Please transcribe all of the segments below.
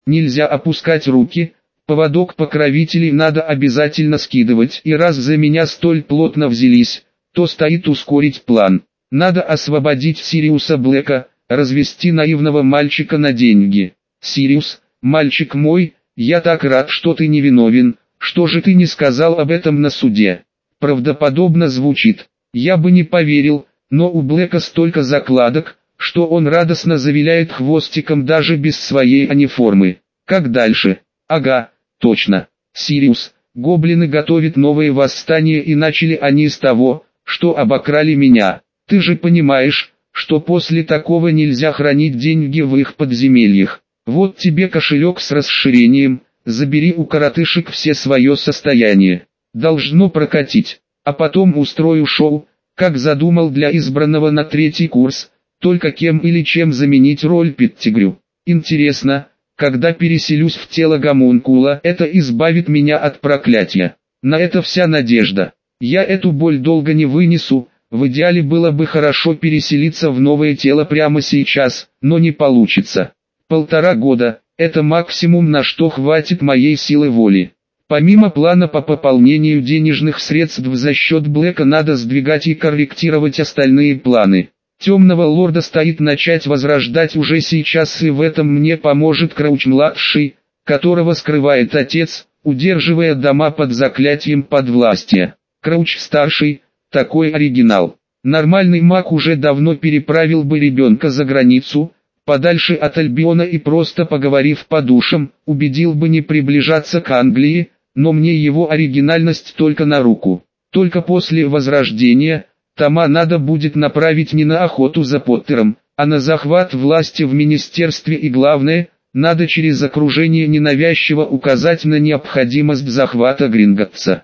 Нельзя опускать руки, поводок покровителей надо обязательно скидывать. И раз за меня столь плотно взялись, то стоит ускорить план. Надо освободить Сириуса Блэка, развести наивного мальчика на деньги. Сириус, мальчик мой, я так рад, что ты невиновен, что же ты не сказал об этом на суде? Правдоподобно звучит. Я бы не поверил, но у Блэка столько закладок, что он радостно завиляет хвостиком даже без своей униформы. Как дальше? Ага, точно. Сириус, гоблины готовят новые восстания, и начали они с того, что обокрали меня. Ты же понимаешь, что после такого нельзя хранить деньги в их подземельях. Вот тебе кошелек с расширением, забери у коротышек все свое состояние. Должно прокатить. А потом устрою шоу, как задумал для избранного на 3-й курс, только кем или чем заменить роль Петтигрю. Интересно, когда переселюсь в тело гомункула, это избавит меня от проклятия. На это вся надежда. Я эту боль долго не вынесу, в идеале было бы хорошо переселиться в новое тело прямо сейчас, но не получится. 1,5 года – это максимум, на что хватит моей силы воли. Помимо плана по пополнению денежных средств за счет Блэка, надо сдвигать и корректировать остальные планы. Темного лорда стоит начать возрождать уже сейчас, и в этом мне поможет Крауч-младший, которого скрывает отец, удерживая дома под заклятием подвластия. Крауч-старший – такой оригинал. Нормальный маг уже давно переправил бы ребенка за границу, подальше от Альбиона, и просто поговорив по душам, убедил бы не приближаться к Англии, но мне его оригинальность только на руку. Только после возрождения Тома надо будет направить не на охоту за Поттером, а на захват власти в министерстве, и главное, надо через окружение ненавязчиво указать на необходимость захвата Гринготтса.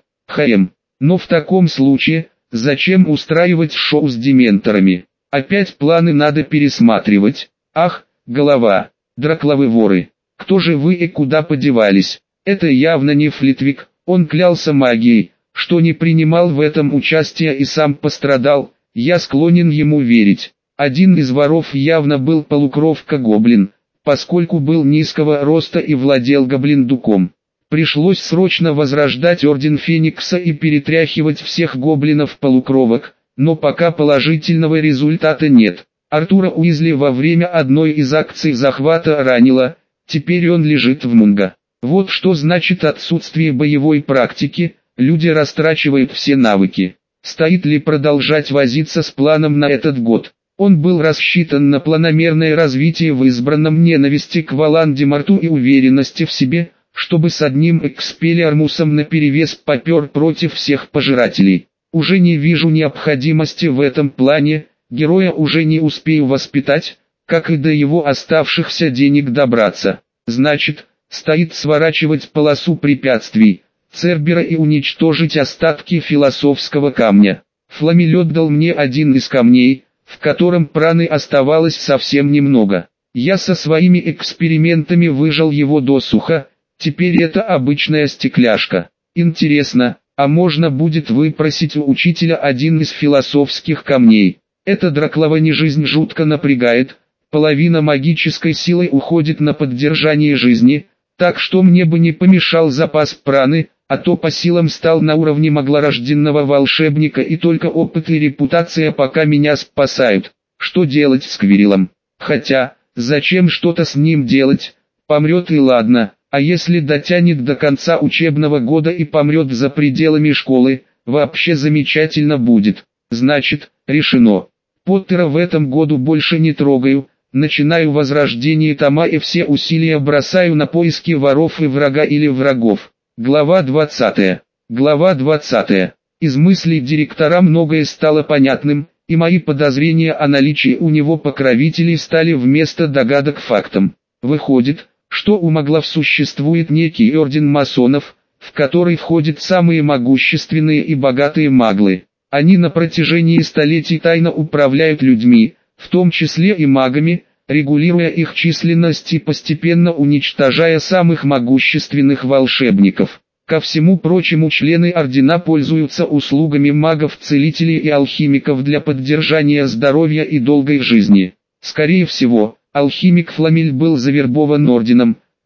Но в таком случае, зачем устраивать шоу с дементорами? Опять планы надо пересматривать. Ах, голова, дракловы воры, кто же вы и куда подевались? Это явно не Флитвик, он клялся магией, что не принимал в этом участия и сам пострадал, я склонен ему верить. Один из воров явно был полукровка-гоблин, поскольку был низкого роста и владел гоблиндуком. Пришлось срочно возрождать Орден Феникса и перетряхивать всех гоблинов-полукровок, но пока положительного результата нет. Артура Уизли во время одной из акций захвата ранило, теперь он лежит в Мунго. Вот что значит отсутствие боевой практики, люди растрачивают все навыки. Стоит ли продолжать возиться с планом на этот год? Он был рассчитан на планомерное развитие в избранном, ненависти к Волан-де-Морту и уверенности в себе, чтобы с одним Экспеллиармусом наперевес попер против всех пожирателей. Уже не вижу необходимости в этом плане, героя уже не успею воспитать, как и до его оставшихся денег добраться. Значит, стоит сворачивать полосу препятствий, Цербера, и уничтожить остатки философского камня. Фламелет дал мне один из камней, в котором праны оставалось совсем немного. Я со своими экспериментами выжал его досуха, теперь это обычная стекляшка. Интересно, а можно будет выпросить у учителя один из философских камней? Эта драклова жизнь жутко напрягает, половина магической силы уходит на поддержание жизни, так что мне бы не помешал запас праны, а то по силам стал на уровне маглорожденного волшебника, и только опыт и репутация пока меня спасают. Что делать с Квирилом? Хотя, зачем что-то с ним делать? Помрет и ладно, а если дотянет до конца учебного года и помрет за пределами школы, вообще замечательно будет. Значит, решено. Поттера в этом году больше не трогаю, начинаю возрождение Тома и все усилия бросаю на поиски воров и врага или врагов. Глава 20. Глава 20. Из мыслей директора многое стало понятным, и мои подозрения о наличии у него покровителей стали вместо догадок фактом. Выходит, что у маглов существует некий орден масонов, в который входят самые могущественные и богатые маглы. Они на протяжении столетий тайно управляют людьми, в том числе и магами, регулируя их численность и постепенно уничтожая самых могущественных волшебников. Ко всему прочему, члены ордена пользуются услугами магов, целителей и алхимиков для поддержания здоровья и долгой жизни. Скорее всего, алхимик Фламель был завербован орденом,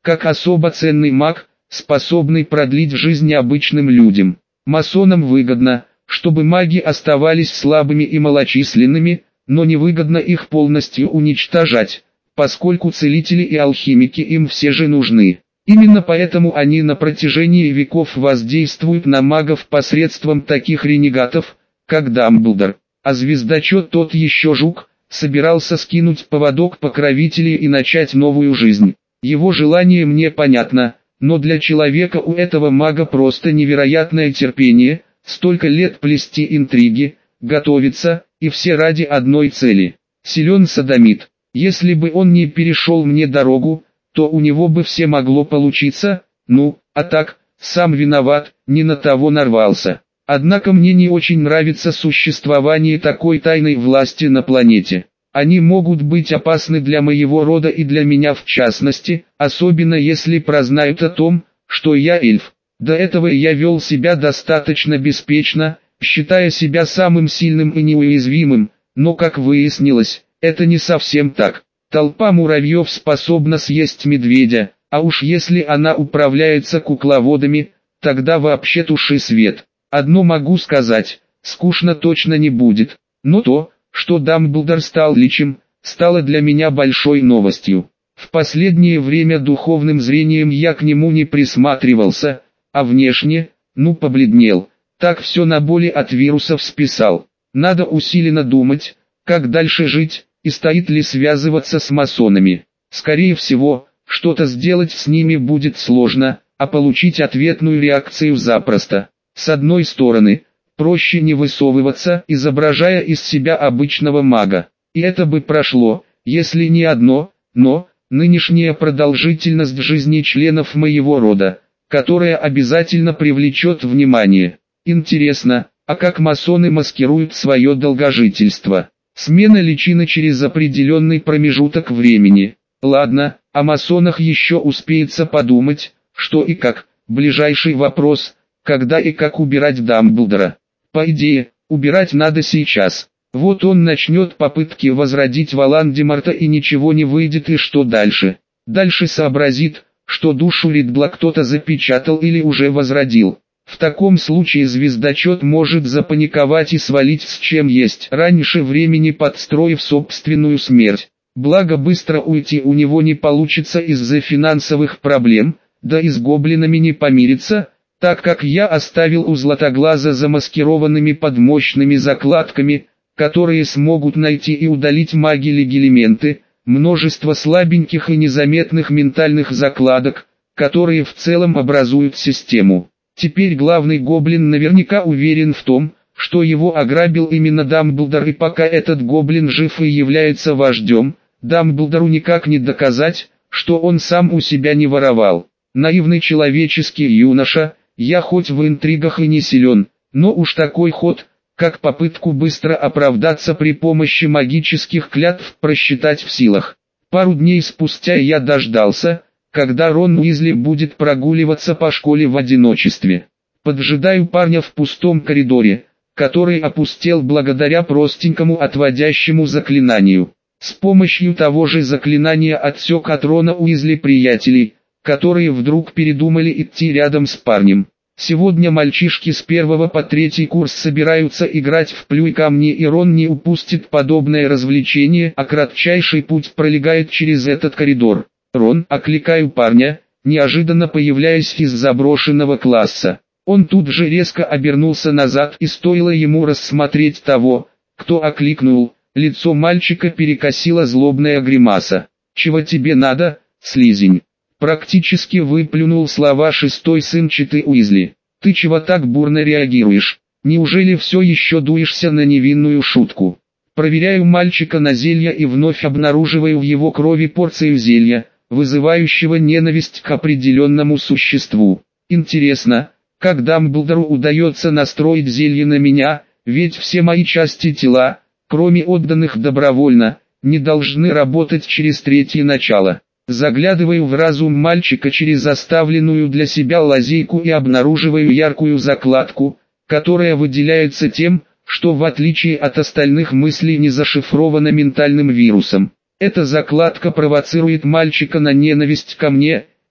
как особо ценный маг, способный продлить жизнь обычным людям. Масонам выгодно, чтобы маги оставались слабыми и малочисленными, но невыгодно их полностью уничтожать, поскольку целители и алхимики им все же нужны. Именно поэтому они на протяжении веков воздействуют на магов посредством таких ренегатов, как Дамблдор. А звездочет тот еще жук, собирался скинуть поводок покровителей и начать новую жизнь. Его желание мне понятно, но для человека у этого мага просто невероятное терпение, столько лет плести интриги, готовиться, и все ради одной цели. Силен содомит. Если бы он не перешел мне дорогу, то у него бы все могло получиться, а так, сам виноват, не на того нарвался. Однако мне не очень нравится существование такой тайной власти на планете. Они могут быть опасны для моего рода и для меня в частности, особенно если прознают о том, что я эльф. До этого я вел себя достаточно беспечно, считая себя самым сильным и неуязвимым, но как выяснилось, это не совсем так. Толпа муравьев способна съесть медведя, а уж если она управляется кукловодами, тогда вообще туши свет. Одно могу сказать, скучно точно не будет, но то, что Дамблдор стал личем, стало для меня большой новостью. В последнее время духовным зрением я к нему не присматривался, а внешне, побледнел, так все на боли от вирусов списал. Надо усиленно думать, как дальше жить, и стоит ли связываться с масонами. Скорее всего, что-то сделать с ними будет сложно, а получить ответную реакцию запросто. С одной стороны, проще не высовываться, изображая из себя обычного мага. И это бы прошло, если не одно, но нынешняя продолжительность жизни членов моего рода, которая обязательно привлечет внимание. Интересно, а как масоны маскируют свое долгожительство? Смена личины через определенный промежуток времени. Ладно, о масонах еще успеется подумать, что и как. Ближайший вопрос, когда и как убирать Дамблдора. По идее, убирать надо сейчас. Вот он начнет попытки возродить Волан-де-Морта и ничего не выйдет, и что дальше? Дальше сообразит, что душу Ридла кто-то запечатал или уже возродил. В таком случае звездочет может запаниковать и свалить с чем есть, раньше времени подстроив собственную смерть. Благо быстро уйти у него не получится из-за финансовых проблем, да и с гоблинами не помириться, так как я оставил у Златоглаза замаскированными под мощными закладками, которые смогут найти и удалить маги-легилементы, множество слабеньких и незаметных ментальных закладок, которые в целом образуют систему. Теперь главный гоблин наверняка уверен в том, что его ограбил именно Дамблдор, и пока этот гоблин жив и является вождем, Дамблдору никак не доказать, что он сам у себя не воровал. Наивный человеческий юноша, я хоть в интригах и не силен, но уж такой ход, как попытку быстро оправдаться при помощи магических клятв, просчитать в силах. Пару дней спустя я дождался, когда Рон Уизли будет прогуливаться по школе в одиночестве. Поджидаю парня в пустом коридоре, который опустел благодаря простенькому отводящему заклинанию. С помощью того же заклинания отсек от Рона Уизли приятелей, которые вдруг передумали идти рядом с парнем. Сегодня мальчишки с 1 по 3 курс собираются играть в плюй камни, и Рон не упустит подобное развлечение, а кратчайший путь пролегает через этот коридор. «Рон!» — окликаю парня, неожиданно появляясь из заброшенного класса. Он тут же резко обернулся назад, и стоило ему рассмотреть того, кто окликнул, лицо мальчика перекосила злобная гримаса. «Чего тебе надо, слизень?» Практически выплюнул слова шестой сын Читы Уизли. «Ты чего так бурно реагируешь? Неужели все еще дуешься на невинную шутку?» Проверяю мальчика на зелье и вновь обнаруживаю в его крови порцию зелья, вызывающего ненависть к определенному существу. Интересно, как Дамблдору удается настроить зелье на меня, ведь все мои части тела, кроме отданных добровольно, не должны работать через третье начало. Заглядываю в разум мальчика через оставленную для себя лазейку и обнаруживаю яркую закладку, которая выделяется тем, что в отличие от остальных мыслей не зашифрована ментальным вирусом. Эта закладка провоцирует мальчика на ненависть ко мне,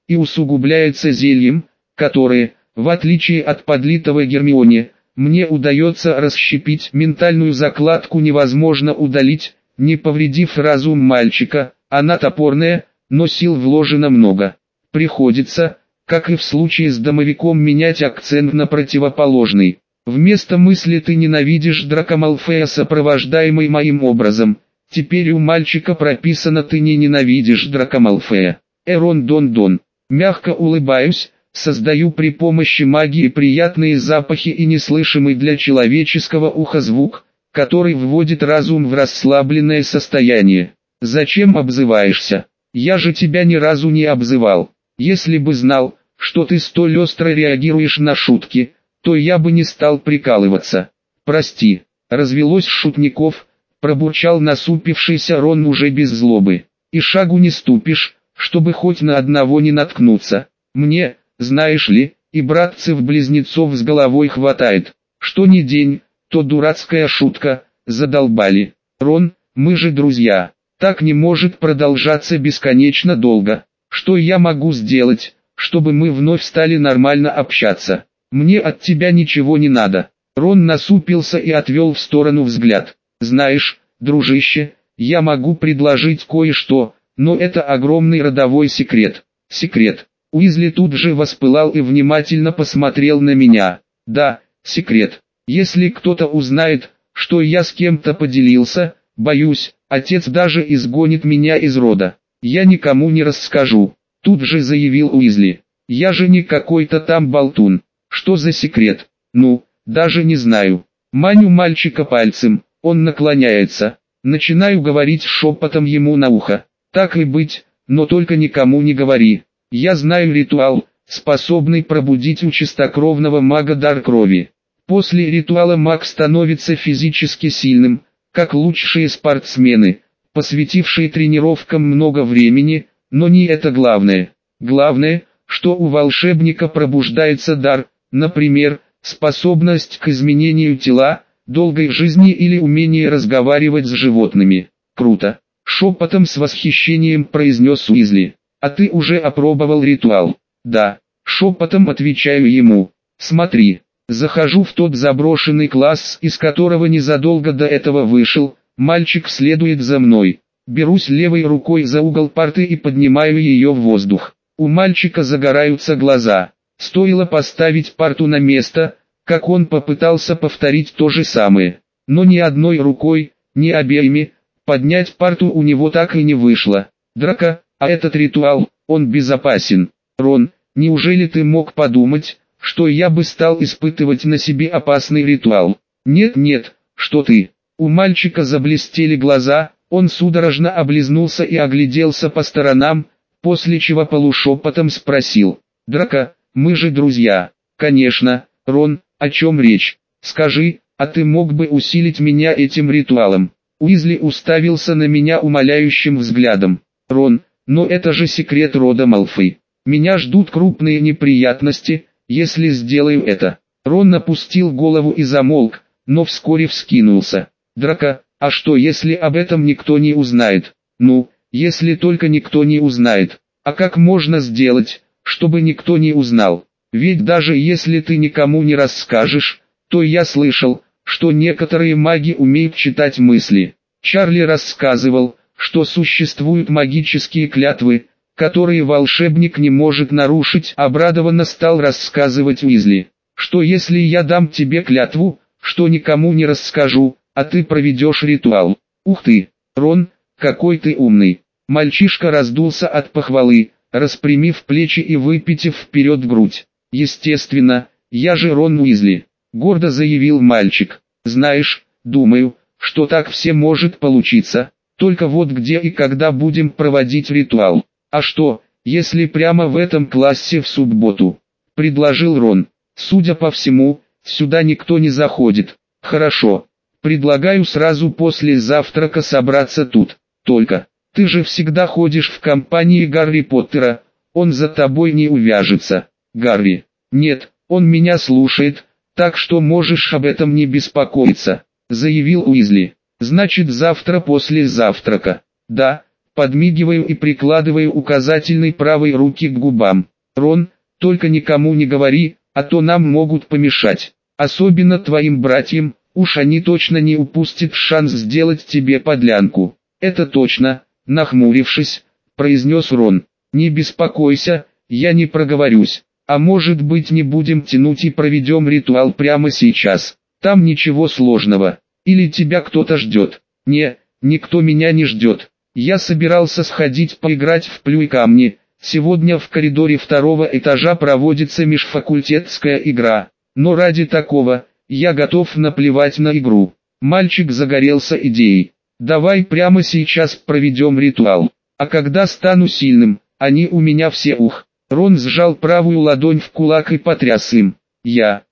и усугубляется зельем, которое, в отличие от подлитого Гермионе, мне удается расщепить. Ментальную закладку невозможно удалить, не повредив разум мальчика, она топорная, но сил вложено много. Приходится, как и в случае с домовиком, менять акцент на противоположный. Вместо мысли «ты ненавидишь Драко Малфоя», сопровождаемый моим образом, теперь у мальчика прописано «ты не ненавидишь Драко Малфоя». Рон Дон. Мягко улыбаюсь, создаю при помощи магии приятные запахи и неслышимый для человеческого уха звук, который вводит разум в расслабленное состояние. «Зачем обзываешься? Я же тебя ни разу не обзывал. Если бы знал, что ты столь остро реагируешь на шутки, то я бы не стал прикалываться. Прости». Развелось шутников, пробурчал насупившийся Рон уже без злобы. «И шагу не ступишь, чтобы хоть на одного не наткнуться. Мне, знаешь ли, и братцев-близнецов с головой хватает. Что ни день, то дурацкая шутка, задолбали. Рон, мы же друзья. Так не может продолжаться бесконечно долго. Что я могу сделать, чтобы мы вновь стали нормально общаться? Мне от тебя ничего не надо». Рон насупился и отвел в сторону взгляд. «Знаешь, дружище, я могу предложить кое-что, но это огромный родовой секрет». «Секрет?» Уизли тут же воспылал и внимательно посмотрел на меня. «Да, секрет. Если кто-то узнает, что я с кем-то поделился, боюсь, отец даже изгонит меня из рода. Я никому не расскажу», тут же заявил Уизли. «Я же не какой-то там болтун. Что за секрет?» «Ну, даже не знаю». Маню мальчика пальцем, он наклоняется. Начинаю говорить шепотом ему на ухо. «Так и быть, но только никому не говори. Я знаю ритуал, способный пробудить у чистокровного мага дар крови. После ритуала маг становится физически сильным, как лучшие спортсмены, посвятившие тренировкам много времени, но не это главное. Главное, что у волшебника пробуждается дар, например, способность к изменению тела, долгой жизни или умение разговаривать с животными». «Круто!» — шепотом с восхищением произнес Уизли. «А ты уже опробовал ритуал?» «Да», — шепотом отвечаю ему. «Смотри, захожу в тот заброшенный класс, из которого незадолго до этого вышел, мальчик следует за мной. Берусь левой рукой за угол парты и поднимаю ее в воздух. У мальчика загораются глаза. Стоило поставить парту на место, как он попытался повторить то же самое. Но ни одной рукой, ни обеими, поднять парту у него так и не вышло. Драко, а этот ритуал, он безопасен. Рон, неужели ты мог подумать, что я бы стал испытывать на себе опасный ритуал?» «Нет, что ты». У мальчика заблестели глаза, он судорожно облизнулся и огляделся по сторонам, после чего полушепотом спросил. «Драко, мы же друзья». «Конечно, Рон, о чем речь? Скажи, а ты мог бы усилить меня этим ритуалом?» Уизли уставился на меня умоляющим взглядом. «Рон, но это же секрет рода Малфой. Меня ждут крупные неприятности, если сделаю это». Рон опустил голову и замолк, но вскоре вскинулся. «Драко, а что если об этом никто не узнает?» «Ну, если только никто не узнает. А как можно сделать, чтобы никто не узнал? Ведь даже если ты никому не расскажешь, то я слышал, что некоторые маги умеют читать мысли. Чарли рассказывал, что существуют магические клятвы, которые волшебник не может нарушить», обрадованно стал рассказывать Уизли. «Что если я дам тебе клятву, что никому не расскажу, а ты проведешь ритуал?» «Ух ты, Рон, какой ты умный!» Мальчишка раздулся от похвалы, распрямив плечи и выпитив вперед грудь. «Естественно, я же Рон Уизли», — гордо заявил мальчик. «Знаешь, думаю, что так все может получиться, только вот где и когда будем проводить ритуал?» «А что, если прямо в этом классе в субботу?» — предложил Рон. «Судя по всему, сюда никто не заходит». «Хорошо. Предлагаю сразу после завтрака собраться тут. Только, ты же всегда ходишь в компании Гарри Поттера, он за тобой не увяжется». «Гарри? Нет, он меня слушает, так что можешь об этом не беспокоиться», — заявил Уизли. «Значит завтра после завтрака?» «Да, подмигиваю и прикладываю указательный правой руки к губам. Рон, только никому не говори, а то нам могут помешать. Особенно твоим братьям, уж они точно не упустят шанс сделать тебе подлянку. Это точно, нахмурившись, произнес Рон. Не беспокойся, я не проговорюсь. А может быть, не будем тянуть и проведем ритуал прямо сейчас. Там ничего сложного. Или тебя кто-то ждет? Не, никто меня не ждет. Я собирался сходить поиграть в плюй камни. Сегодня в коридоре второго этажа проводится межфакультетская игра. Но ради такого, я готов наплевать на игру. Мальчик загорелся идеей. Давай прямо сейчас проведем ритуал. А когда стану сильным, они у меня все ух. Рон сжал правую ладонь в кулак и потряс им. Я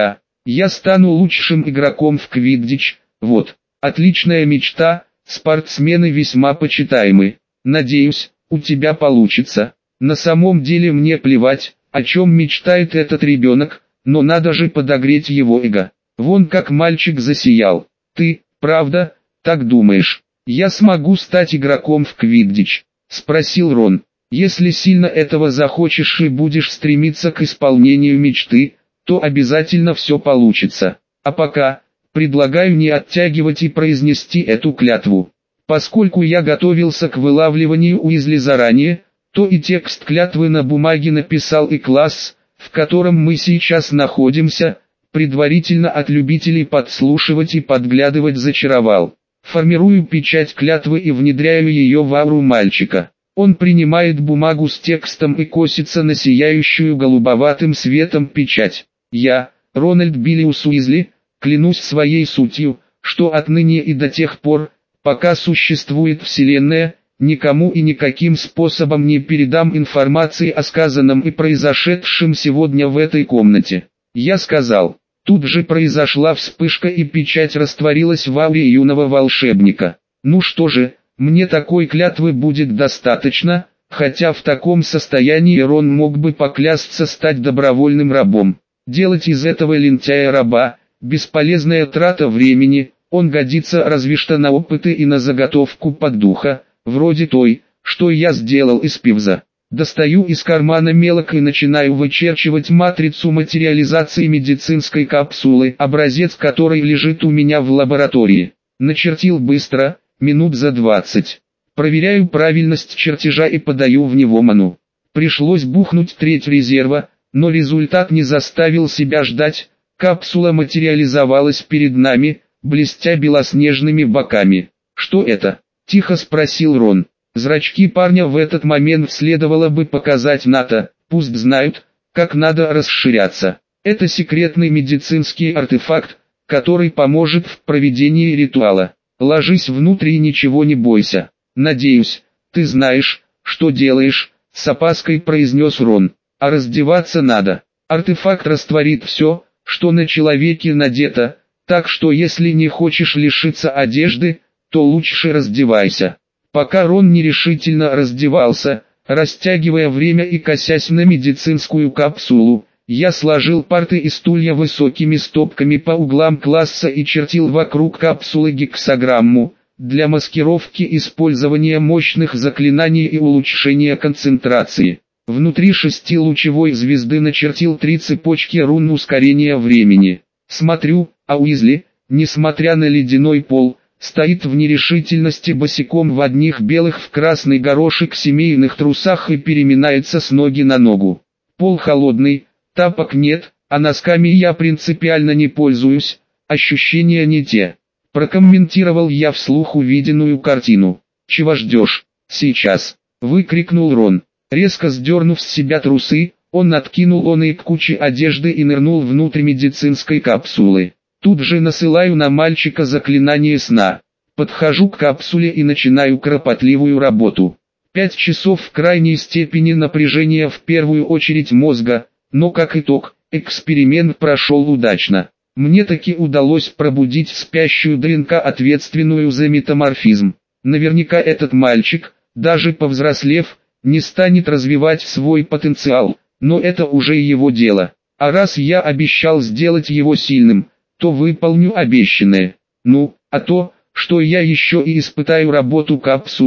стану лучшим игроком в квиддич, вот. Отличная мечта, спортсмены весьма почитаемы. Надеюсь, у тебя получится. На самом деле мне плевать, о чем мечтает этот ребенок, но надо же подогреть его эго. Вон как мальчик засиял. Ты, правда, так думаешь? Я смогу стать игроком в квиддич? Спросил Рон. Если сильно этого захочешь и будешь стремиться к исполнению мечты, то обязательно все получится. А пока, предлагаю не оттягивать и произнести эту клятву. Поскольку я готовился к вылавливанию Уизли заранее, то и текст клятвы на бумаге написал и класс, в котором мы сейчас находимся, предварительно от любителей подслушивать и подглядывать зачаровал. Формирую печать клятвы и внедряю ее в ауру мальчика. Он принимает бумагу с текстом и косится на сияющую голубоватым светом печать. Я, Рональд Биллиус Уизли, клянусь своей сутью, что отныне и до тех пор, пока существует Вселенная, никому и никаким способом не передам информации о сказанном и произошедшем сегодня в этой комнате. Я сказал. Тут же произошла вспышка и печать растворилась в ауре юного волшебника. Ну что же, мне такой клятвы будет достаточно, хотя в таком состоянии Рон мог бы поклясться стать добровольным рабом. Делать из этого лентяя раба – бесполезная трата времени, он годится разве что на опыты и на заготовку под духа, вроде той, что я сделал из пивза. Достаю из кармана мелок и начинаю вычерчивать матрицу материализации медицинской капсулы, образец которой лежит у меня в лаборатории. Начертил быстро, минут за 20. Проверяю правильность чертежа и подаю в него ману. Пришлось бухнуть треть резерва, но результат не заставил себя ждать. Капсула материализовалась перед нами, блестя белоснежными боками. «Что это?» – тихо спросил Рон. Зрачки парня в этот момент следовало бы показать НАТО, пусть знают, как надо расширяться. Это секретный медицинский артефакт, который поможет в проведении ритуала. Ложись внутрь и ничего не бойся. Надеюсь, ты знаешь, что делаешь, с опаской произнес Рон. А раздеваться надо. Артефакт растворит все, что на человеке надето, так что если не хочешь лишиться одежды, то лучше раздевайся. Пока Рон нерешительно раздевался, растягивая время и косясь на медицинскую капсулу, я сложил парты и стулья высокими стопками по углам класса и чертил вокруг капсулы гексаграмму, для маскировки использования мощных заклинаний и улучшения концентрации. Внутри 6-лучевой звезды начертил 3 цепочки рун ускорения времени. Смотрю, а Уизли, несмотря на ледяной пол, стоит в нерешительности босиком в одних белых в красный горошек семейных трусах и переминается с ноги на ногу. Пол холодный, тапок нет, а носками я принципиально не пользуюсь, ощущения не те. Прокомментировал я вслух увиденную картину. «Чего ждешь? Сейчас!» – выкрикнул Рон. Резко сдернув с себя трусы, он откинул их к куче одежды и нырнул внутрь медицинской капсулы. Тут же насылаю на мальчика заклинание сна. Подхожу к капсуле и начинаю кропотливую работу. 5 часов в крайней степени напряжения в первую очередь мозга, но как итог, эксперимент прошел удачно. Мне таки удалось пробудить спящую ДНК, ответственную за метаморфизм. Наверняка этот мальчик, даже повзрослев, не станет развивать свой потенциал, но это уже его дело. А раз я обещал сделать его сильным, то выполню обещанное. Ну, а то, что я еще и испытаю работу капсулы,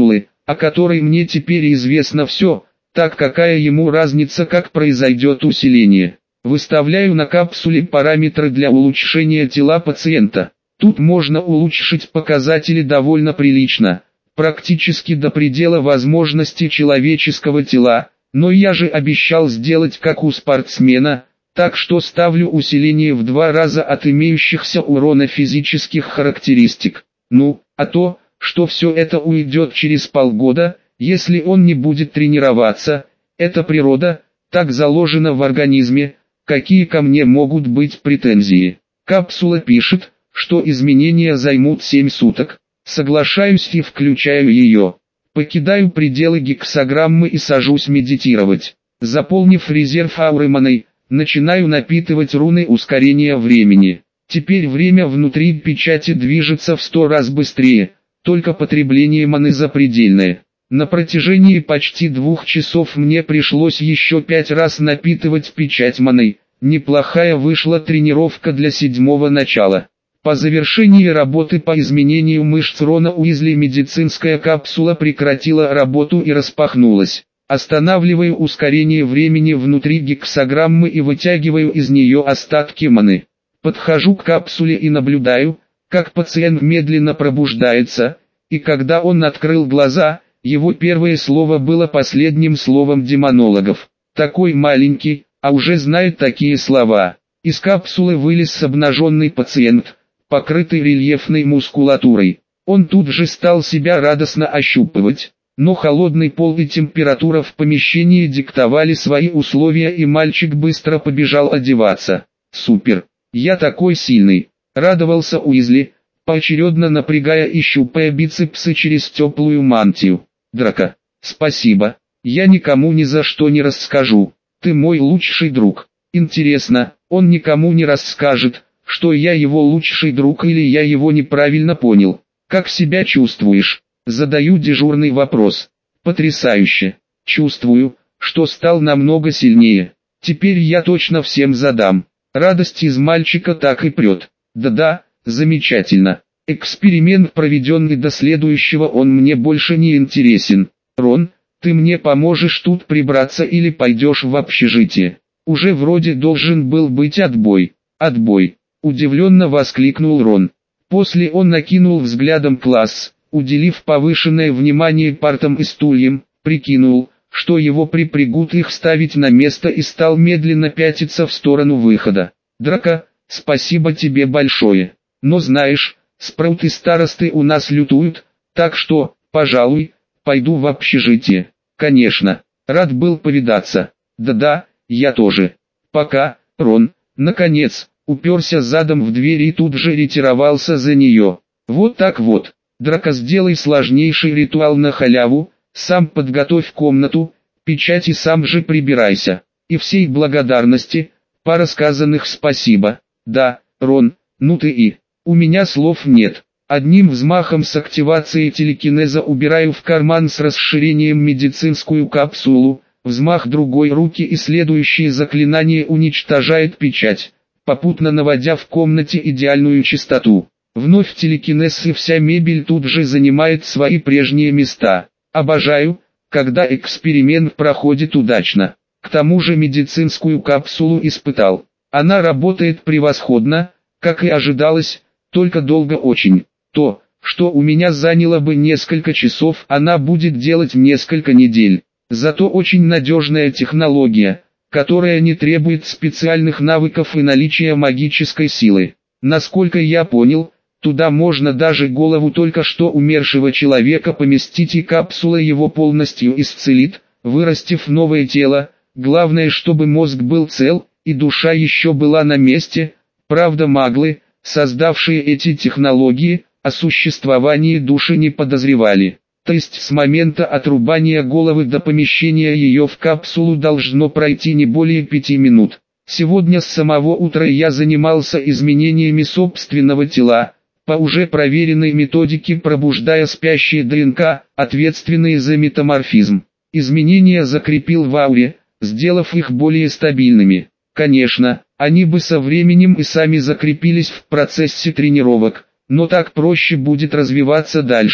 о которой мне теперь известно все, так какая ему разница, как произойдет усиление. Выставляю на капсуле параметры для улучшения тела пациента. Тут можно улучшить показатели довольно прилично, практически до предела возможностей человеческого тела, но я же обещал сделать как у спортсмена, так что ставлю усиление в 2 раза от имеющихся урона физических характеристик. Ну, а то, что все это уйдет через полгода, если он не будет тренироваться, это природа, так заложено в организме, какие ко мне могут быть претензии. Капсула пишет, что изменения займут 7 суток, соглашаюсь и включаю ее. Покидаю пределы гексаграммы и сажусь медитировать. Заполнив резерв ауры маной, начинаю напитывать руны ускорения времени. Теперь время внутри печати движется в 100 раз быстрее, только потребление маны запредельное. На протяжении почти 2 часов мне пришлось еще 5 раз напитывать печать маной. Неплохая вышла тренировка для 7-го начала. По завершении работы по изменению мышц Рона Уизли медицинская капсула прекратила работу и распахнулась. Останавливаю ускорение времени внутри гексаграммы и вытягиваю из нее остатки маны. Подхожу к капсуле и наблюдаю, как пациент медленно пробуждается, и когда он открыл глаза, его первое слово было последним словом демонологов. Такой маленький, а уже знает такие слова. Из капсулы вылез обнаженный пациент, покрытый рельефной мускулатурой. Он тут же стал себя радостно ощупывать, но холодный пол и температура в помещении диктовали свои условия, и мальчик быстро побежал одеваться. «Супер! Я такой сильный!» — радовался Уизли, поочередно напрягая и щупая бицепсы через теплую мантию. «Драко, спасибо, я никому ни за что не расскажу, ты мой лучший друг». Интересно, он никому не расскажет, что я его лучший друг, или я его неправильно понял? Как себя чувствуешь? Задаю дежурный вопрос. Потрясающе. Чувствую, что стал намного сильнее. Теперь я точно всем задам. Радость из мальчика так и прет. Да-да, замечательно. Эксперимент, проведенный до следующего, он мне больше не интересен. Рон, ты мне поможешь тут прибраться или пойдешь в общежитие? Уже вроде должен был быть отбой. Отбой. Удивленно воскликнул Рон. После он накинул взглядом класс, уделив повышенное внимание партам и стульям, прикинул, что его припрягут их ставить на место, и стал медленно пятиться в сторону выхода. «Драко, спасибо тебе большое. Но знаешь, спрут и старосты у нас лютуют, так что, пожалуй, пойду в общежитие». «Конечно, рад был повидаться». «Да-да, я тоже. Пока, Рон». Наконец, уперся задом в дверь и тут же ретировался за нее. Вот так вот. Драко, сделай сложнейший ритуал на халяву, сам подготовь комнату, печать и сам же прибирайся. И всей благодарности, пара сказанных спасибо. Да, Рон, ну ты и. У меня слов нет. Одним взмахом с активацией телекинеза убираю в карман с расширением медицинскую капсулу, взмах другой руки и следующее заклинание уничтожает печать, попутно наводя в комнате идеальную чистоту. Вновь телекинез, и вся мебель тут же занимает свои прежние места. Обожаю, когда эксперимент проходит удачно. К тому же медицинскую капсулу испытал. Она работает превосходно, как и ожидалось, только долго очень. То, что у меня заняло бы несколько часов, она будет делать несколько недель. Зато очень надежная технология, которая не требует специальных навыков и наличия магической силы. Насколько я понял, туда можно даже голову только что умершего человека поместить, и капсула его полностью исцелит, вырастив новое тело. Главное, чтобы мозг был цел, и душа еще была на месте. Правда, маглы, создавшие эти технологии, о существовании души не подозревали. То есть с момента отрубания головы до помещения ее в капсулу должно пройти не более 5 минут. Сегодня с самого утра я занимался изменениями собственного тела, по уже проверенной методике, пробуждая спящие ДНК, ответственные за метаморфизм. Изменения закрепил в ауре, сделав их более стабильными. Конечно, они бы со временем и сами закрепились в процессе тренировок, но так проще будет развиваться дальше.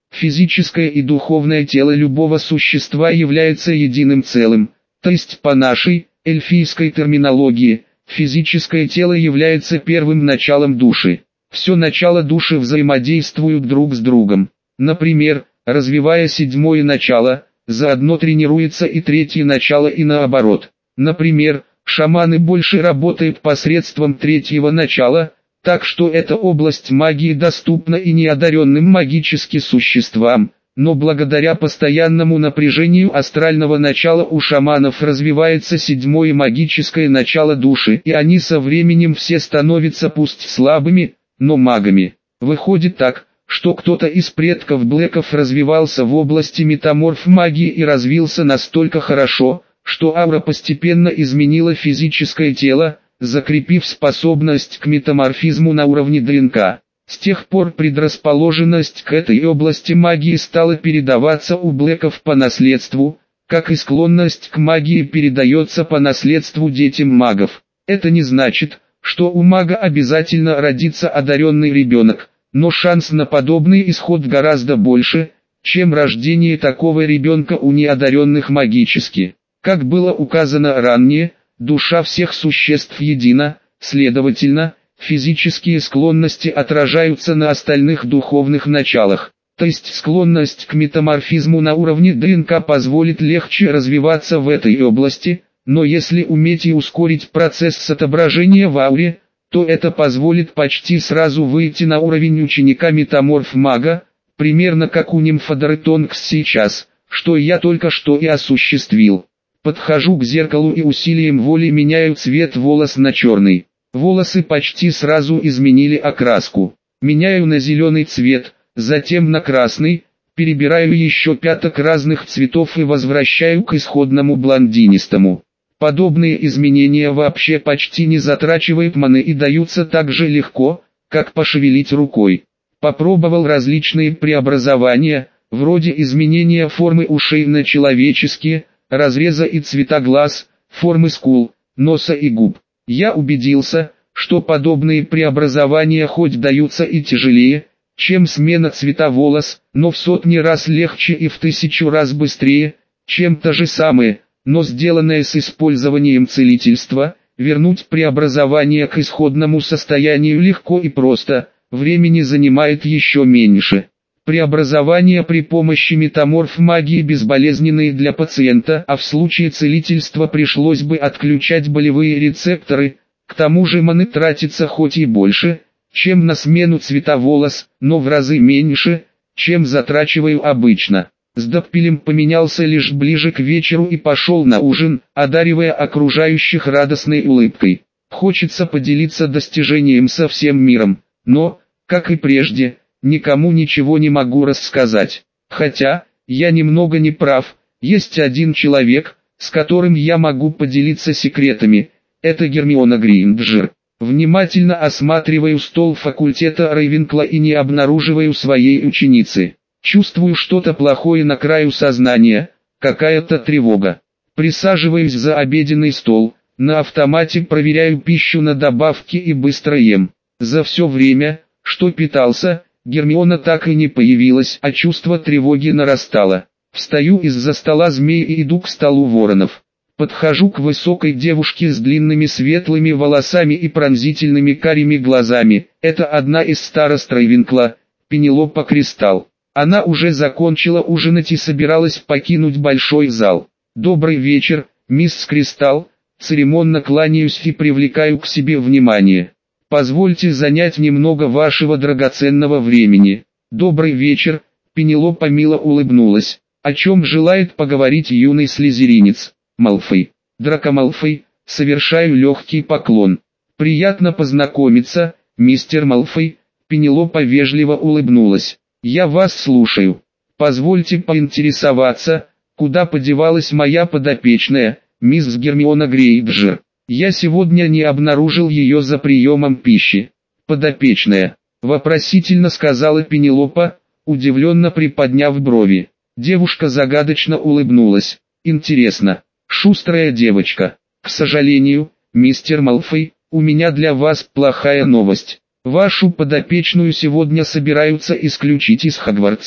Физическое и духовное тело любого существа является единым целым, то есть по нашей, эльфийской терминологии, физическое тело является первым началом души. Все начало души взаимодействуют друг с другом. Например, развивая седьмое начало, заодно тренируется и третье начало и наоборот. Например, шаманы больше работают посредством третьего начала, так что эта область магии доступна и неодаренным магически существам, но благодаря постоянному напряжению астрального начала у шаманов развивается седьмое магическое начало души, и они со временем все становятся пусть слабыми, но магами. Выходит так, что кто-то из предков Блэков развивался в области метаморф магии и развился настолько хорошо, что аура постепенно изменила физическое тело, закрепив способность к метаморфизму на уровне ДНК. С тех пор предрасположенность к этой области магии стала передаваться у Блэков по наследству, как и склонность к магии передается по наследству детям магов. Это не значит, что у мага обязательно родится одаренный ребенок, но шанс на подобный исход гораздо больше, чем рождение такого ребенка у неодаренных магически. Как было указано ранее, душа всех существ едина, следовательно, физические склонности отражаются на остальных духовных началах. То есть склонность к метаморфизму на уровне ДНК позволит легче развиваться в этой области, но если уметь и ускорить процесс отображения в ауре, то это позволит почти сразу выйти на уровень ученика метаморф-мага, примерно как у нимфодоры Тонкс сейчас, что я только что и осуществил. Подхожу к зеркалу и усилием воли меняю цвет волос на черный. Волосы почти сразу изменили окраску. Меняю на зеленый цвет, затем на красный, перебираю еще пяток разных цветов и возвращаю к исходному блондинистому. Подобные изменения вообще почти не затрачивают маны и даются так же легко, как пошевелить рукой. Попробовал различные преобразования, вроде изменения формы ушей на человеческие, разреза и цвета глаз, формы скул, носа и губ. Я убедился, что подобные преобразования хоть даются и тяжелее, чем смена цвета волос, но в сотни раз легче и в 1000 раз быстрее, чем то же самое, но сделанное с использованием целительства. Вернуть преобразование к исходному состоянию легко и просто, времени занимает еще меньше. Преобразования при помощи метаморф-магии безболезненные для пациента, а в случае целительства пришлось бы отключать болевые рецепторы, к тому же маны тратится хоть и больше, чем на смену цвета волос, но в разы меньше, чем затрачиваю обычно. С Даппелем поменялся лишь ближе к вечеру и пошел на ужин, одаривая окружающих радостной улыбкой. Хочется поделиться достижением со всем миром, но, как и прежде, никому ничего не могу рассказать. Хотя, я немного не прав, есть один человек, с которым я могу поделиться секретами, это Гермиона Грейнджер. Внимательно осматриваю стол факультета Рейвенкла и не обнаруживаю своей ученицы. Чувствую что-то плохое на краю сознания, какая-то тревога. Присаживаюсь за обеденный стол, на автомате проверяю пищу на добавки и быстро ем. За все время, что питался, Гермиона так и не появилась, а чувство тревоги нарастало. Встаю из-за стола змей и иду к столу воронов. Подхожу к высокой девушке с длинными светлыми волосами и пронзительными карими глазами. Это одна из старост Рейвенкла, Пенелопа Кристал. Она уже закончила ужинать и собиралась покинуть большой зал. «Добрый вечер, мисс Кристал», церемонно кланяюсь и привлекаю к себе внимание. «Позвольте занять немного вашего драгоценного времени». «Добрый вечер», Пенелопа мило улыбнулась. «О чем желает поговорить юный слизеринец?» «Малфой». «Драко Малфой», совершаю легкий поклон. «Приятно познакомиться, мистер Малфой», Пенелопа вежливо улыбнулась. «Я вас слушаю. Позвольте поинтересоваться, куда подевалась моя подопечная, мисс Гермиона Грейнджер? Я сегодня не обнаружил ее за приемом пищи». «Подопечная», вопросительно сказала Пенелопа, удивленно приподняв брови. Девушка загадочно улыбнулась. «Интересно, шустрая девочка. К сожалению, мистер Малфой, у меня для вас плохая новость. Вашу подопечную сегодня собираются исключить из Хогвартса».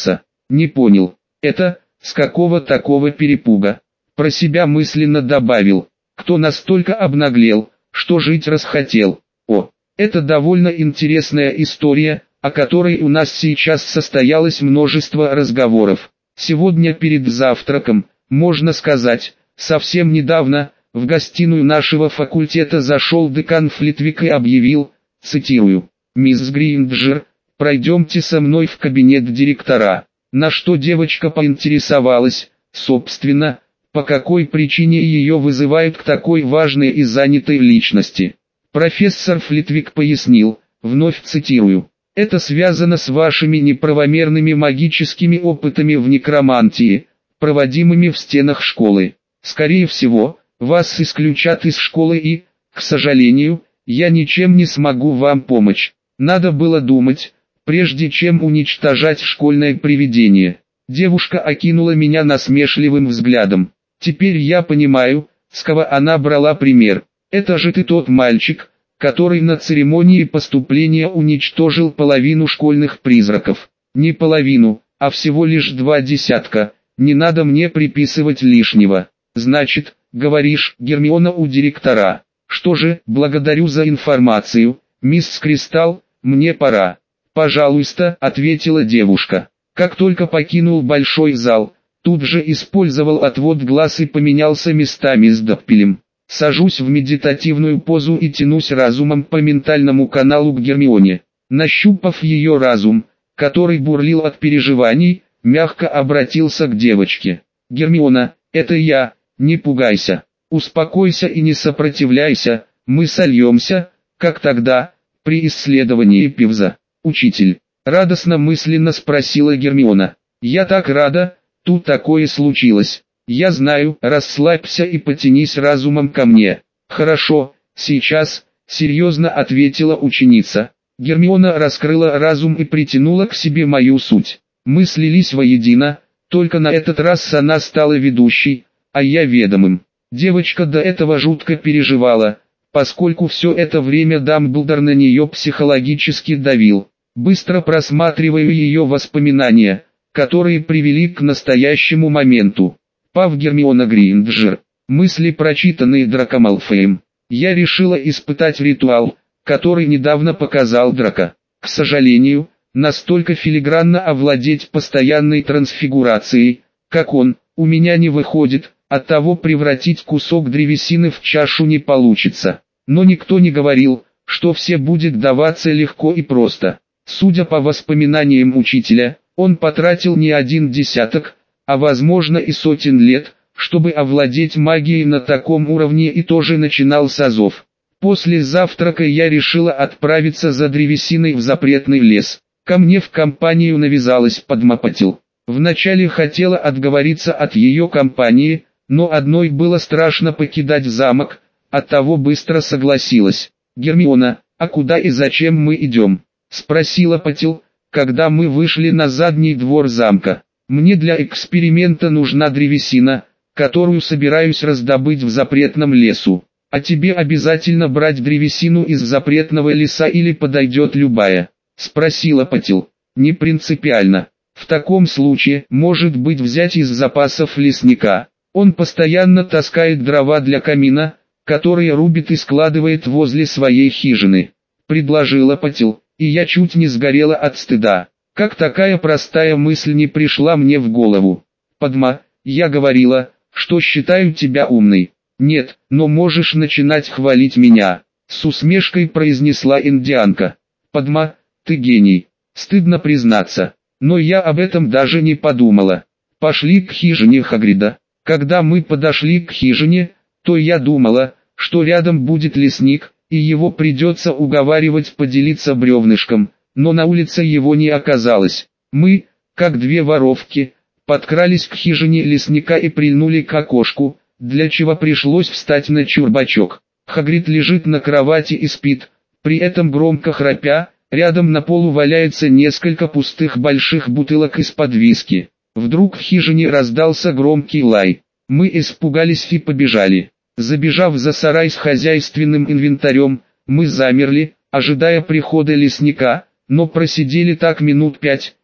Не понял. Это, с какого такого перепуга? Про себя мысленно добавил. Кто настолько обнаглел, что жить расхотел? О, это довольно интересная история, о которой у нас сейчас состоялось множество разговоров. Сегодня перед завтраком, можно сказать, совсем недавно, в гостиную нашего факультета зашел декан Флитвик и объявил, цитирую, «Мисс Гринджер, пройдемте со мной в кабинет директора». На что девочка поинтересовалась, собственно, по какой причине ее вызывают к такой важной и занятой личности. Профессор Флитвик пояснил, вновь цитирую, «Это связано с вашими неправомерными магическими опытами в некромантии, проводимыми в стенах школы. Скорее всего, вас исключат из школы и, к сожалению, я ничем не смогу вам помочь. Надо было думать, прежде чем уничтожать школьное привидение». Девушка окинула меня насмешливым взглядом. «Теперь я понимаю, с кого она брала пример. Это же ты тот мальчик, который на церемонии поступления уничтожил половину школьных призраков». «Не половину, а всего лишь 2 десятка. Не надо мне приписывать лишнего». «Значит, говоришь, Гермиона у директора. Что же, благодарю за информацию, мисс Кристалл, мне пора». «Пожалуйста», — ответила девушка. Как только покинул большой зал, тут же использовал отвод глаз и поменялся местами с Доппелем. Сажусь в медитативную позу и тянусь разумом по ментальному каналу к Гермионе. Нащупав ее разум, который бурлил от переживаний, мягко обратился к девочке. «Гермиона, это я, не пугайся, успокойся и не сопротивляйся, мы сольемся, как тогда, при исследовании Пивза». «Учитель?» — радостно мысленно спросила Гермиона. «Я так рада, тут такое случилось. Я знаю, расслабься и потянись разумом ко мне». «Хорошо, сейчас», — серьезно ответила ученица. Гермиона раскрыла разум и притянула к себе мою суть. Мы слились воедино, только на этот раз она стала ведущей, а я ведомым. Девочка до этого жутко переживала, поскольку все это время Дамблдор на нее психологически давил. Быстро просматриваю ее воспоминания, которые привели к настоящему моменту. Пав Гермиона Гринджер. Мысли, прочитанные Драко Малфоем. Я решила испытать ритуал, который недавно показал Драко. К сожалению, настолько филигранно овладеть постоянной трансфигурацией, как он, у меня не выходит, оттого превратить кусок древесины в чашу не получится. Но никто не говорил, что все будет даваться легко и просто. Судя по воспоминаниям учителя, он потратил не 1 десяток, а возможно и сотен лет, чтобы овладеть магией на таком уровне, и тоже начинал с азов. После завтрака я решила отправиться за древесиной в запретный лес. Ко мне в компанию навязалась Падмапатил. Вначале хотела отговориться от ее компании, но одной было страшно покидать замок, оттого быстро согласилась. «Гермиона, а куда и зачем мы идем?» — спросила Патил, когда мы вышли на задний двор замка. «Мне для эксперимента нужна древесина, которую собираюсь раздобыть в запретном лесу. А тебе обязательно брать древесину из запретного леса или подойдет любая?» — спросила Патил. «Не принципиально. В таком случае, может быть, взять из запасов лесника. Он постоянно таскает дрова для камина, которые рубит и складывает возле своей хижины», — предложила Патил, и я чуть не сгорела от стыда. Как такая простая мысль не пришла мне в голову? «Падма, я говорила, что считаю тебя умной». «Нет, но можешь начинать хвалить меня», — с усмешкой произнесла индианка. «Падма, ты гений. Стыдно признаться, но я об этом даже не подумала. Пошли к хижине Хагрида». Когда мы подошли к хижине, то я думала, что рядом будет лесник, и его придется уговаривать поделиться бревнышком, но на улице его не оказалось. Мы, как две воровки, подкрались к хижине лесника и прильнули к окошку, для чего пришлось встать на чурбачок. Хагрид лежит на кровати и спит, при этом громко храпя, рядом на полу валяется несколько пустых больших бутылок из-под виски. Вдруг в хижине раздался громкий лай. Мы испугались и побежали. Забежав за сарай с хозяйственным инвентарем, мы замерли, ожидая прихода лесника, но просидели так минут 5,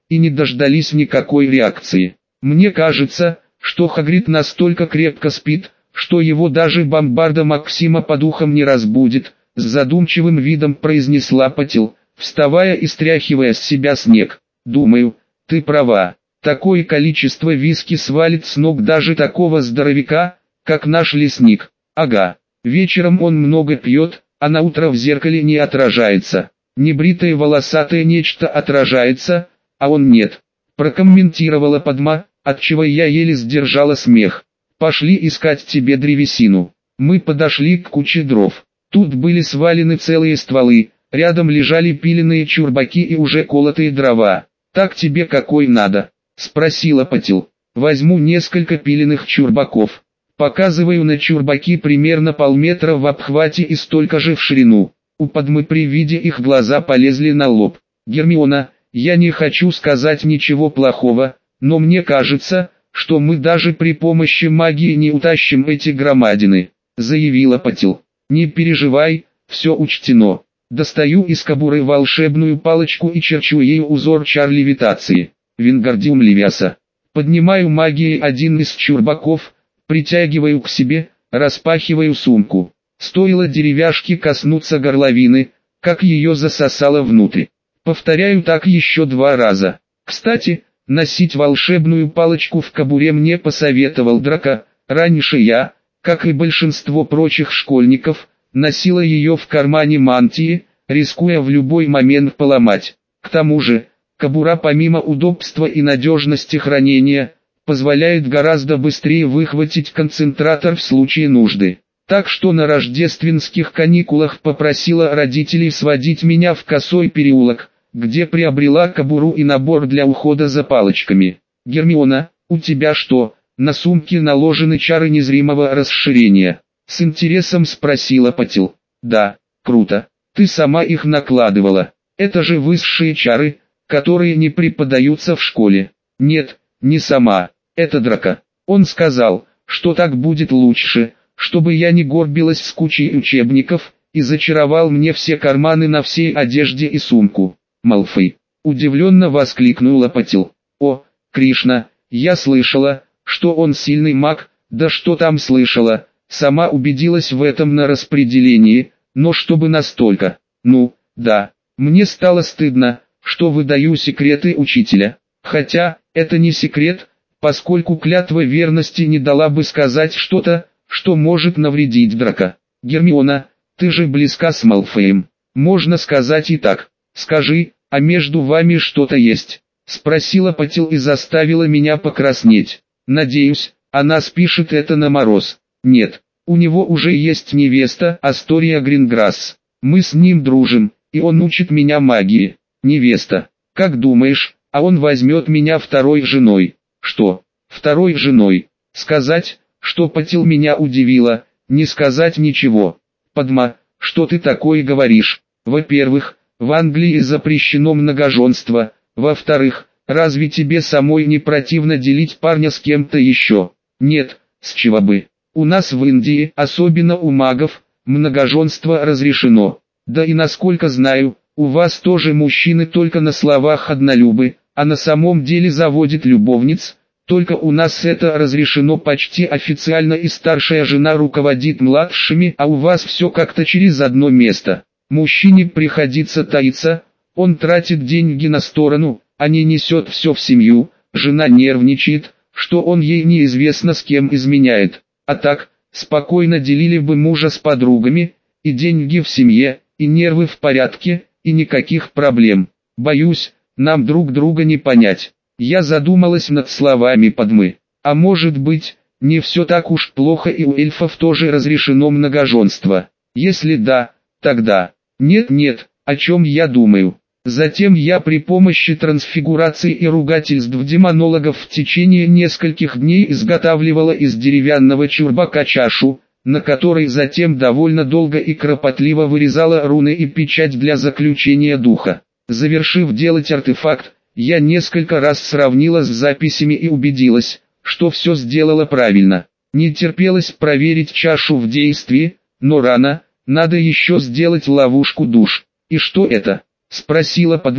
и не дождались никакой реакции. Мне кажется, что Хагрид настолько крепко спит, что его даже бомбарда Максима по духам не разбудит, с задумчивым видом произнесла Патил, вставая и стряхивая с себя снег. Думаю, ты права. Такое количество виски свалит с ног даже такого здоровяка, как наш лесник. Ага, вечером он много пьет, а на утро в зеркале не отражается. Небритое волосатое нечто отражается, а он нет. Прокомментировала Падма, отчего я еле сдержала смех. Пошли искать тебе древесину. Мы подошли к куче дров. Тут были свалены целые стволы, рядом лежали пиленные чурбаки и уже колотые дрова. Так тебе какой надо? Спросила Патил. Возьму несколько пиленных чурбаков. Показываю на чурбаки примерно полметра в обхвате и столько же в ширину. У Падмы при виде их глаза полезли на лоб. Гермиона, я не хочу сказать ничего плохого, но мне кажется, что мы даже при помощи магии не утащим эти громадины, заявила Патил. Не переживай, все учтено. Достаю из кобуры волшебную палочку и черчу ею узор чар левитации. Вингардиум левиаса. Поднимаю магией один из чурбаков, притягиваю к себе, распахиваю сумку. Стоило деревяшке коснуться горловины, как ее засосало внутрь. Повторяю так еще 2 раза. Кстати, носить волшебную палочку в кобуре мне посоветовал Драко. Раньше я, как и большинство прочих школьников, носила ее в кармане мантии, рискуя в любой момент поломать. К тому же, кобура помимо удобства и надежности хранения, позволяет гораздо быстрее выхватить концентратор в случае нужды. Так что на рождественских каникулах попросила родителей сводить меня в Косой переулок, где приобрела кобуру и набор для ухода за палочками. Гермиона, у тебя что, на сумке наложены чары незримого расширения? С интересом спросила Патил. Да, круто. Ты сама их накладывала. Это же высшие чары, которые не преподаются в школе. Нет, не сама. Это Драко. Он сказал, что так будет лучше, чтобы я не горбилась с кучей учебников, и зачаровал мне все карманы на всей одежде и сумку. Малфой. Удивленно воскликнула Патил. О, Кришна, я слышала, что он сильный маг, да что там слышала, сама убедилась в этом на распределении, но чтобы настолько. Ну, да, мне стало стыдно, что выдаю секреты учителя. Хотя, это не секрет, поскольку клятва верности не дала бы сказать что-то, что может навредить Драко. Гермиона, ты же близка с Малфоем. Можно сказать и так. Скажи, а между вами что-то есть? Спросила Патил и заставила меня покраснеть. Надеюсь, она спишет это на мороз. Нет, у него уже есть невеста, Астория Гринграсс. Мы с ним дружим, и он учит меня магии. Невеста. Как думаешь, а он возьмет меня второй женой? Что? Второй женой? Сказать, что Патил меня удивила, не сказать ничего. Падма, что ты такое говоришь? Во-первых, в Англии запрещено многоженство. Во-вторых, разве тебе самой не противно делить парня с кем-то еще? Нет, с чего бы? У нас в Индии, особенно у магов, многоженство разрешено. Да и насколько знаю, у вас тоже мужчины только на словах однолюбы, а на самом деле заводят любовниц. Только у нас это разрешено почти официально, и старшая жена руководит младшими, а у вас все как-то через одно место. Мужчине приходится таиться, он тратит деньги на сторону, а не несет все в семью, жена нервничает, что он ей неизвестно с кем изменяет. А так, спокойно делили бы мужа с подругами, и деньги в семье, и нервы в порядке, и никаких проблем. Боюсь, нам друг друга не понять. Я задумалась над словами Падмы. А может быть, не все так уж плохо, и у эльфов тоже разрешено многоженство. Если да, тогда... Нет, о чем я думаю. Затем я при помощи трансфигурации и ругательств демонологов в течение нескольких дней изготавливала из деревянного чурбака чашу, на которой затем довольно долго и кропотливо вырезала руны и печать для заключения духа. Завершив делать артефакт, я несколько раз сравнила с записями и убедилась, что все сделала правильно. Не терпелось проверить чашу в действии, но рано, надо еще сделать ловушку душ. И что это? Спросила Падма,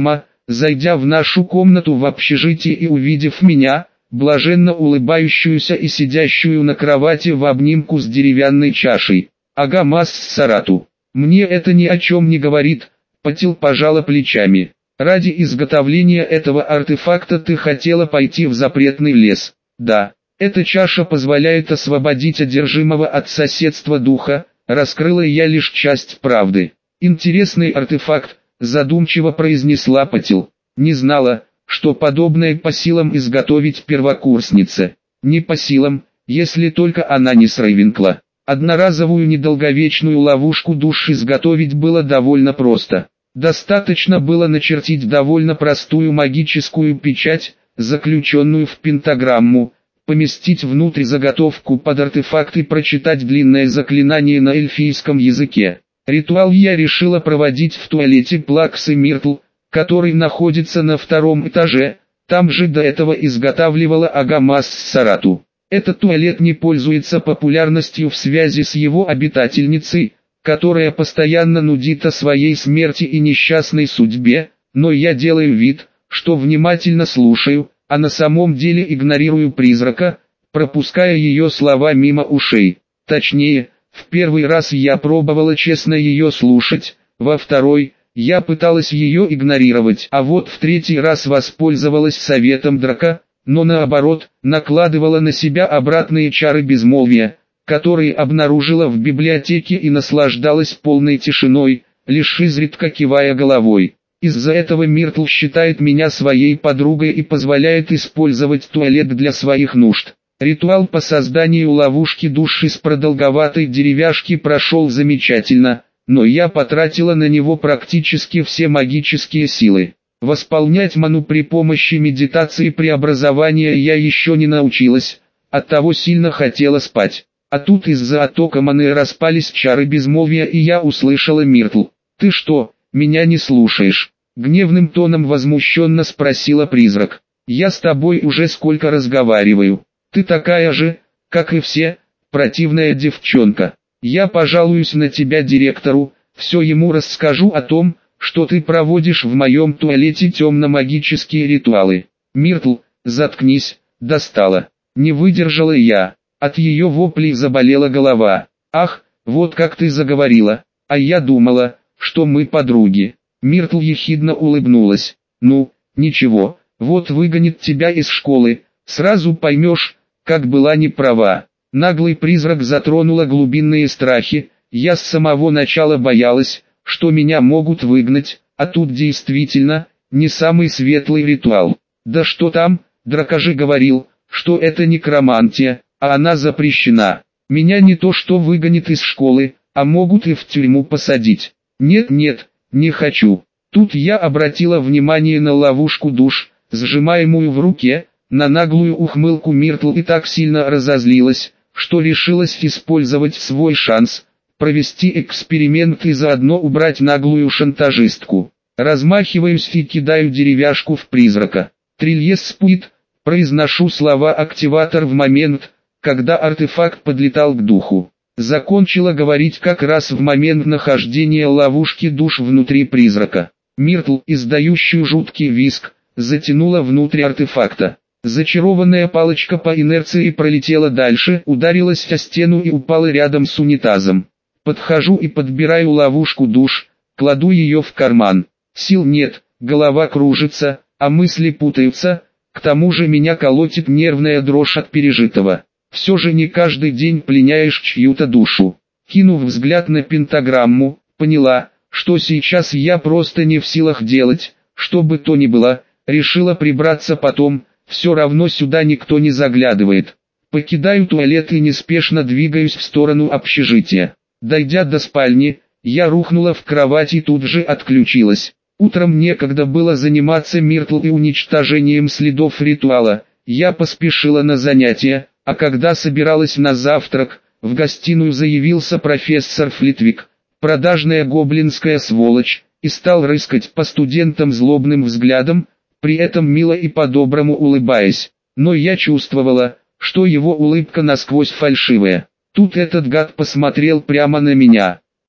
Зайдя в нашу комнату в общежитии и увидев меня, блаженно улыбающуюся и сидящую на кровати в обнимку с деревянной чашей. Агамас Сарату. Мне это ни о чем не говорит, Патил пожала плечами. Ради изготовления этого артефакта ты хотела пойти в запретный лес. Да, эта чаша позволяет освободить одержимого от соседства духа, раскрыла я лишь часть правды. Интересный артефакт, задумчиво произнесла Патил. Не знала, что подобное по силам изготовить первокурснице. Не по силам, если только она не с Рейвенкла. Одноразовую недолговечную ловушку душ изготовить было довольно просто. Достаточно было начертить довольно простую магическую печать, заключенную в пентаграмму, поместить внутрь заготовку под артефакт и прочитать длинное заклинание на эльфийском языке. Ритуал я решила проводить в туалете Плаксы Миртл, который находится на втором этаже, там же до этого изготавливала Агамас Сарату. Этот туалет не пользуется популярностью в связи с его обитательницей, которая постоянно нудит о своей смерти и несчастной судьбе, но я делаю вид, что внимательно слушаю, а на самом деле игнорирую призрака, пропуская ее слова мимо ушей. Точнее, в первый раз я пробовала честно ее слушать, во второй – я пыталась ее игнорировать, а вот в третий раз воспользовалась советом Драка, но наоборот, накладывала на себя обратные чары безмолвия, которые обнаружила в библиотеке и наслаждалась полной тишиной, лишь изредка кивая головой. Из-за этого Миртл считает меня своей подругой и позволяет использовать туалет для своих нужд. Ритуал по созданию ловушки душ из продолговатой деревяшки прошел замечательно, но я потратила на него практически все магические силы. Восполнять ману при помощи медитации преобразования я еще не научилась, оттого сильно хотела спать. А тут из-за оттока маны распались чары безмолвия и я услышала Миртл. «Ты что, меня не слушаешь?» Гневным тоном возмущенно спросила призрак. «Я с тобой уже сколько разговариваю. Ты такая же, как и все, противная девчонка. Я пожалуюсь на тебя директору, все ему расскажу о том, что ты проводишь в моем туалете темно-магические ритуалы». «Миртл, заткнись, достала». Не выдержала я. От ее воплей заболела голова. «Ах, вот как ты заговорила, а я думала, что мы подруги». Миртл ехидно улыбнулась. «Ну, ничего, вот выгонит тебя из школы, сразу поймешь, как была не права». Наглый призрак затронула глубинные страхи, я с самого начала боялась, что меня могут выгнать, а тут действительно, не самый светлый ритуал. Да что там, Драка же говорил, что это некромантия, а она запрещена. Меня не то что выгонит из школы, а могут и в тюрьму посадить. Нет, не хочу. Тут я обратила внимание на ловушку душ, сжимаемую в руке, на наглую ухмылку Миртл и так сильно разозлилась, что решилась использовать свой шанс, провести эксперимент и заодно убрать наглую шантажистку. Размахиваюсь и кидаю деревяшку в призрака. Трильес спит, произношу слова активатор в момент, когда артефакт подлетал к духу. Закончила говорить как раз в момент нахождения ловушки душ внутри призрака. Миртл, издающую жуткий визг, затянула внутрь артефакта. Зачарованная палочка по инерции пролетела дальше, ударилась о стену и упала рядом с унитазом. Подхожу и подбираю ловушку душ, кладу ее в карман. Сил нет, голова кружится, а мысли путаются, к тому же меня колотит нервная дрожь от пережитого. Все же не каждый день пленяешь чью-то душу. Кинув взгляд на пентаграмму, поняла, что сейчас я просто не в силах делать, что бы то ни было, решила прибраться потом, все равно сюда никто не заглядывает. Покидаю туалет и неспешно двигаюсь в сторону общежития. Дойдя до спальни, я рухнула в кровать и тут же отключилась. Утром некогда было заниматься Миртл и уничтожением следов ритуала, я поспешила на занятия, а когда собиралась на завтрак, в гостиную заявился профессор Флитвик, продажная гоблинская сволочь, и стал рыскать по студентам злобным взглядом, при этом мило и по-доброму улыбаясь. Но я чувствовала, что его улыбка насквозь фальшивая. Тут этот гад посмотрел прямо на меня.